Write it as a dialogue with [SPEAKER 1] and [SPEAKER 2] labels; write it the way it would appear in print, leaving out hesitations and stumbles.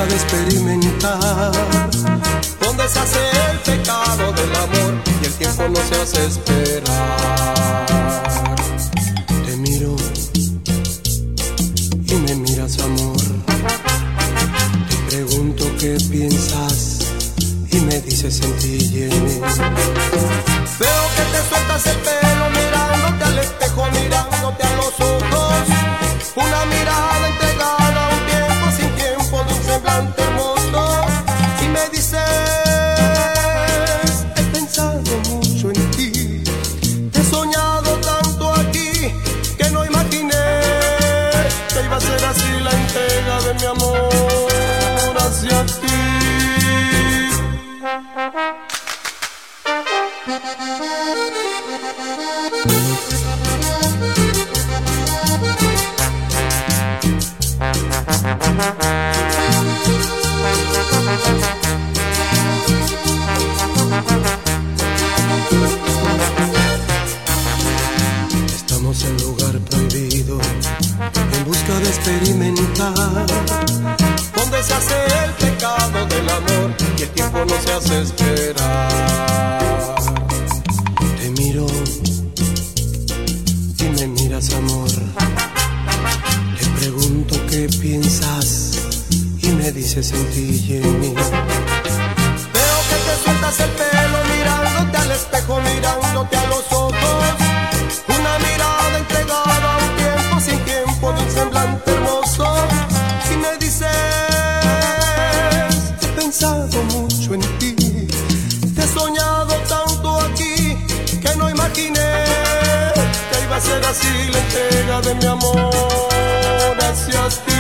[SPEAKER 1] busca de experimentar, donde se hace el pecado del amor y el tiempo no se hace esperar. Te miro y me miras, amor. Te pregunto qué piensas y me dices en ti y en mí. Veo que te sueltas el pelo mirándote al espejo, mirándote a los ojos. Una mirada entregada a un tiempo sin tiempo, de un semblante hermoso. Y me dices, he pensado mucho en ti, he soñado tanto aquí, que no imaginé que iba a ser así la entrega de mi amor hacia ti. Estamos en lugar prohibido, en busca de experimentar, donde se hace el pecado del amor y el tiempo no se hace esperar. Te miro y me miras, amor. Te pregunto qué piensas y me dices en ti y en mí. Veo que te sueltas el pelo mirándote al espejo, mirándote a los ojos. Una mirada entregada a un tiempo sin tiempo, de un semblante hermoso. Y me dices, he pensado mucho en ti, te he soñado tanto aquí, que no imaginé que iba a ser así la entrega de mi amor hacia ti.